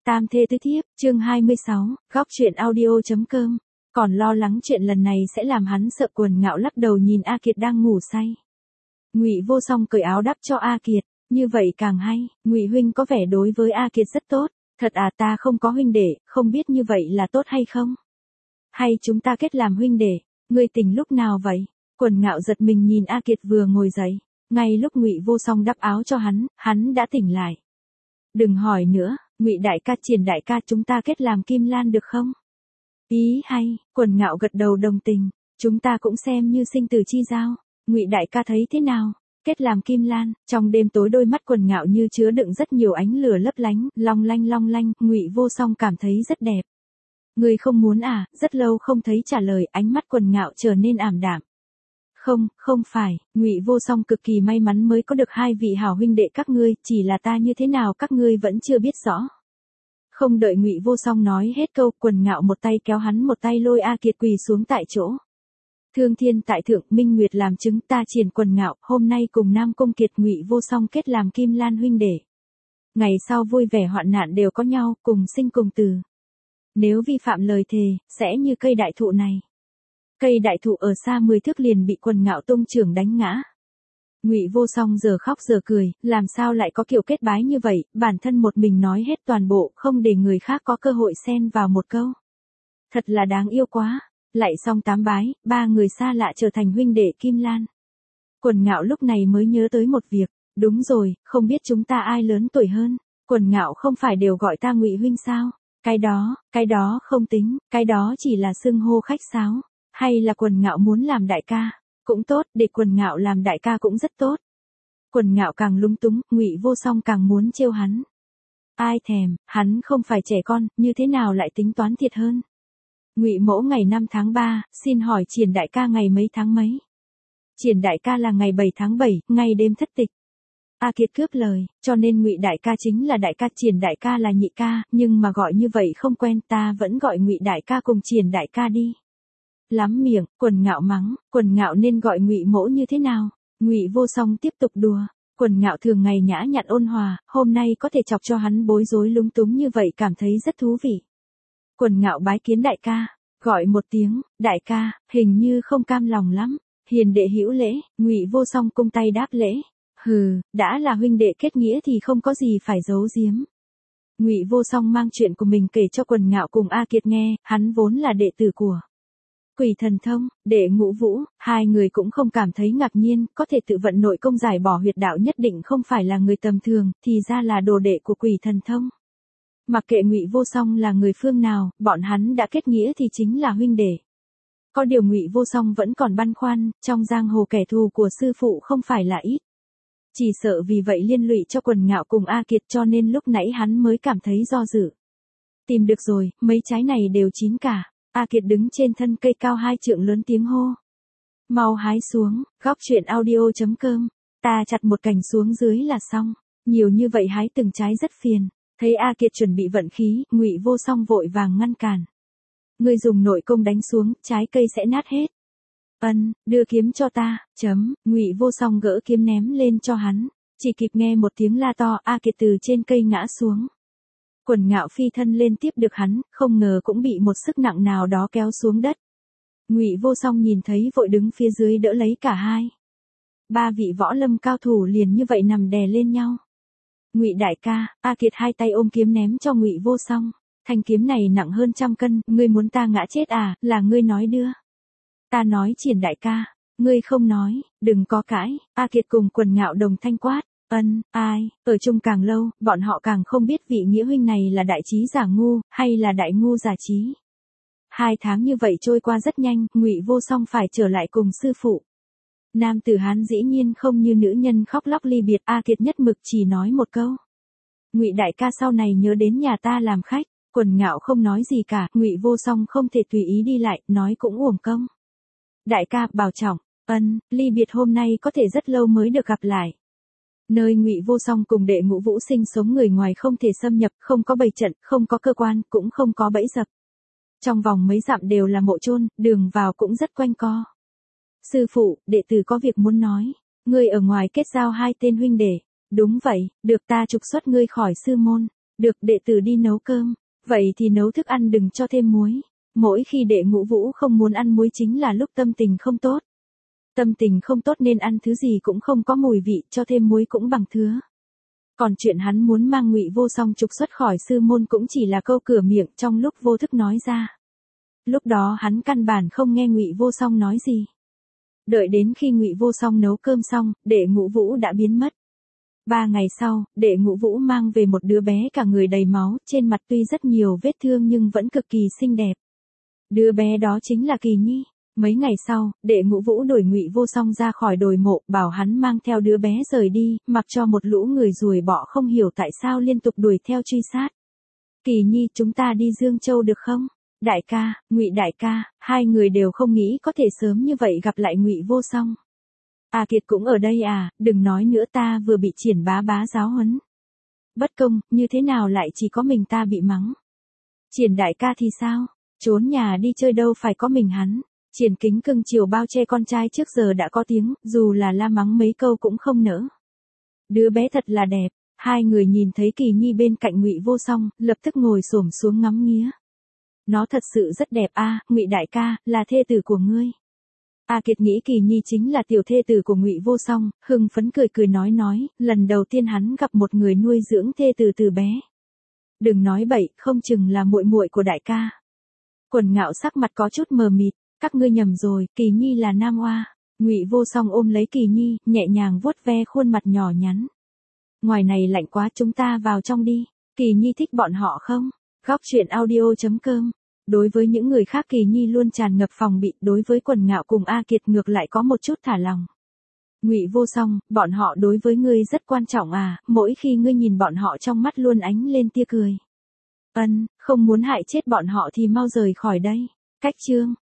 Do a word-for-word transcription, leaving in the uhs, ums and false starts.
Tam thê tứ thiếp, chương hai mươi sáu, góc truyện audio.com. Còn lo lắng chuyện lần này sẽ làm hắn sợ, Quần Ngạo lắc đầu nhìn A Kiệt đang ngủ say. Ngụy Vô Song cởi áo đắp cho A Kiệt, như vậy càng hay, Ngụy huynh có vẻ đối với A Kiệt rất tốt. Thật à, ta không có huynh đệ, không biết như vậy là tốt hay không? Hay chúng ta kết làm huynh đệ, ngươi tỉnh lúc nào vậy? Quần Ngạo giật mình nhìn A Kiệt vừa ngồi dậy, ngay lúc Ngụy Vô Song đắp áo cho hắn, hắn đã tỉnh lại. Đừng hỏi nữa, Ngụy đại ca, Triển đại ca, chúng ta kết làm Kim Lan được không? Ý hay, Quần Ngạo gật đầu đồng tình, chúng ta cũng xem như sinh tử chi giao. Ngụy đại ca thấy thế nào? Kết làm Kim Lan. Trong đêm tối đôi mắt Quần Ngạo như chứa đựng rất nhiều ánh lửa lấp lánh, long lanh long lanh, Ngụy Vô Song cảm thấy rất đẹp. Ngươi không muốn à? Rất lâu không thấy trả lời, ánh mắt Quần Ngạo trở nên ảm đạm. Không, không phải, Ngụy Vô Song cực kỳ may mắn mới có được hai vị hảo huynh đệ các ngươi, chỉ là ta như thế nào các ngươi vẫn chưa biết rõ. Không đợi Ngụy Vô Song nói hết câu, Quần Ngạo một tay kéo hắn, một tay lôi A Kiệt quỳ xuống tại chỗ. Thương thiên tại thượng, minh nguyệt làm chứng, ta Triển Quần Ngạo, hôm nay cùng Nam Cung Kiệt Ngụy Vô Song kết làm Kim Lan huynh đệ. Ngày sau vui vẻ hoạn nạn đều có nhau, cùng sinh cùng tử. Nếu vi phạm lời thề, sẽ như cây đại thụ này. Cây đại thụ ở xa mười thước liền bị Quần Ngạo tung chưởng đánh ngã. Ngụy Vô Song giờ khóc giờ cười, làm sao lại có kiểu kết bái như vậy, bản thân một mình nói hết toàn bộ, không để người khác có cơ hội xen vào một câu. Thật là đáng yêu quá. Lại xong tám bái, ba người xa lạ trở thành huynh đệ Kim Lan. Quần Ngạo lúc này mới nhớ tới một việc, đúng rồi, không biết chúng ta ai lớn tuổi hơn. Quần Ngạo không phải đều gọi ta Ngụy huynh sao? Cái đó, cái đó không tính, cái đó chỉ là xưng hô khách sáo. Hay là Quần Ngạo muốn làm đại ca? Cũng tốt, để Quần Ngạo làm đại ca cũng rất tốt. Quần Ngạo càng lúng túng, Ngụy Vô Song càng muốn trêu hắn. Ai thèm, hắn không phải trẻ con, như thế nào lại tính toán thiệt hơn? Ngụy mẫu ngày năm tháng ba, xin hỏi Triển đại ca ngày mấy tháng mấy? Triển đại ca là ngày bảy tháng bảy, ngày đêm thất tịch. A Kiệt cướp lời, cho nên Ngụy đại ca chính là đại ca, Triển đại ca là nhị ca, nhưng mà gọi như vậy không quen, ta vẫn gọi Ngụy đại ca cùng Triển đại ca đi. Lắm miệng, Quần Ngạo mắng, Quần Ngạo nên gọi Ngụy mẫu như thế nào? Ngụy Vô Song tiếp tục đùa, Quần Ngạo thường ngày nhã nhặn ôn hòa, hôm nay có thể chọc cho hắn bối rối lúng túng như vậy cảm thấy rất thú vị. Quần Ngạo bái kiến đại ca, gọi một tiếng, đại ca, hình như không cam lòng lắm. Hiền đệ hữu lễ, Ngụy Vô Song cung tay đáp lễ. Hừ, đã là huynh đệ kết nghĩa thì không có gì phải giấu giếm. Ngụy Vô Song mang chuyện của mình kể cho Quần Ngạo cùng A Kiệt nghe, hắn vốn là đệ tử của Quỷ Thần Thông, Đệ Ngũ Vũ, hai người cũng không cảm thấy ngạc nhiên, có thể tự vận nội công giải bỏ huyệt đạo nhất định không phải là người tầm thường, thì ra là đồ đệ của Quỷ Thần Thông. Mặc kệ Ngụy Vô Song là người phương nào, bọn hắn đã kết nghĩa thì chính là huynh đệ. Có điều Ngụy Vô Song vẫn còn băn khoăn, trong giang hồ kẻ thù của sư phụ không phải là ít. Chỉ sợ vì vậy liên lụy cho Quần Ngạo cùng A Kiệt, cho nên lúc nãy hắn mới cảm thấy do dự. Tìm được rồi, mấy trái này đều chín cả. A Kiệt đứng trên thân cây cao hai trượng lớn tiếng hô. Mau hái xuống, góc truyện audio.com. Ta chặt một cành xuống dưới là xong. Nhiều như vậy hái từng trái rất phiền. Thấy A Kiệt chuẩn bị vận khí, Ngụy Vô Song vội vàng ngăn cản. Ngươi dùng nội công đánh xuống, trái cây sẽ nát hết. Ân, đưa kiếm cho ta, chấm, Ngụy Vô Song gỡ kiếm ném lên cho hắn. Chỉ kịp nghe một tiếng la to, A Kiệt từ trên cây ngã xuống. Quần Ngạo phi thân lên tiếp được hắn, không ngờ cũng bị một sức nặng nào đó kéo xuống đất. Ngụy Vô Song nhìn thấy vội đứng phía dưới đỡ lấy cả hai. Ba vị võ lâm cao thủ liền như vậy nằm đè lên nhau. Ngụy đại ca, A Kiệt hai tay ôm kiếm ném cho Ngụy Vô Song. Thanh kiếm này nặng hơn trăm cân, ngươi muốn ta ngã chết à, là ngươi nói đưa. Ta nói Triển đại ca, ngươi không nói, đừng có cãi. A Kiệt cùng Quần Ngạo đồng thanh quát. Ân, ai, ở chung càng lâu, bọn họ càng không biết vị nghĩa huynh này là đại trí giả ngu, hay là đại ngu giả trí. Hai tháng như vậy trôi qua rất nhanh, Ngụy Vô Song phải trở lại cùng sư phụ. Nam tử Hán dĩ nhiên không như nữ nhân khóc lóc ly biệt, A Kiệt nhất mực chỉ nói một câu. Ngụy đại ca sau này nhớ đến nhà ta làm khách. Quần Ngạo không nói gì cả, Ngụy Vô Song không thể tùy ý đi lại, nói cũng uổng công. Đại ca, bảo trọng, ân, ly biệt hôm nay có thể rất lâu mới được gặp lại. Nơi Ngụy Vô Song cùng Đệ Ngũ Vũ sinh sống người ngoài không thể xâm nhập, không có bầy trận, không có cơ quan, cũng không có bẫy dập. Trong vòng mấy dặm đều là mộ chôn, đường vào cũng rất quanh co. Sư phụ, đệ tử có việc muốn nói. Ngươi ở ngoài kết giao hai tên huynh đệ. Đúng vậy, được ta trục xuất ngươi khỏi sư môn. Được, đệ tử đi nấu cơm. Vậy thì nấu thức ăn đừng cho thêm muối. Mỗi khi Đệ Ngũ Vũ không muốn ăn muối chính là lúc tâm tình không tốt. Tâm tình không tốt nên ăn thứ gì cũng không có mùi vị, cho thêm muối cũng bằng thứa. Còn chuyện hắn muốn mang Ngụy Vô Song trục xuất khỏi sư môn cũng chỉ là câu cửa miệng trong lúc vô thức nói ra. Lúc đó hắn căn bản không nghe Ngụy Vô Song nói gì. Đợi đến khi Ngụy Vô Song nấu cơm xong, Đệ Ngũ Vũ đã biến mất. Ba ngày sau, Đệ Ngũ Vũ mang về một đứa bé cả người đầy máu, trên mặt tuy rất nhiều vết thương nhưng vẫn cực kỳ xinh đẹp. Đứa bé đó chính là Kỳ Nhi. Mấy ngày sau, Đệ Ngũ Vũ đuổi Ngụy Vô Song ra khỏi đồi mộ, bảo hắn mang theo đứa bé rời đi, mặc cho một lũ người ruồi bọ không hiểu tại sao liên tục đuổi theo truy sát. Kỳ Nhi, chúng ta đi Dương Châu được không? Đại ca, Ngụy đại ca, hai người đều không nghĩ có thể sớm như vậy gặp lại Ngụy Vô Song. A Kiệt cũng ở đây à, đừng nói nữa, ta vừa bị Triển bá bá giáo huấn. Bất công, như thế nào lại chỉ có mình ta bị mắng? Triển đại ca thì sao? Trốn nhà đi chơi đâu phải có mình hắn. Triển Kính cưng chiều bao che con trai trước giờ đã có tiếng, dù là la mắng mấy câu cũng không nỡ. Đứa bé thật là đẹp. Hai người nhìn thấy Kỳ Nhi bên cạnh Ngụy Vô Song, lập tức ngồi xổm xuống ngắm nghía. Nó thật sự rất đẹp a, Ngụy đại ca, là thê tử của ngươi. A Kiệt nghĩ Kỳ Nhi chính là tiểu thê tử của Ngụy Vô Song, hưng phấn cười cười nói nói, lần đầu tiên hắn gặp một người nuôi dưỡng thê tử từ bé. Đừng nói bậy, không chừng là muội muội của đại ca. Quần Ngạo sắc mặt có chút mờ mịt, các ngươi nhầm rồi, Kỳ Nhi là nam oa. Ngụy Vô Song ôm lấy Kỳ Nhi, nhẹ nhàng vuốt ve khuôn mặt nhỏ nhắn. Ngoài này lạnh quá, chúng ta vào trong đi. Kỳ Nhi thích bọn họ không? Góc truyện audio chấm com. Đối với những người khác Kỳ Nhi luôn tràn ngập phòng bị, đối với Quần Ngạo cùng A Kiệt ngược lại có một chút thả lòng. Ngụy Vô Song, bọn họ đối với ngươi rất quan trọng à, mỗi khi ngươi nhìn bọn họ trong mắt luôn ánh lên tia cười. Ân, không muốn hại chết bọn họ thì mau rời khỏi đây. Cách chương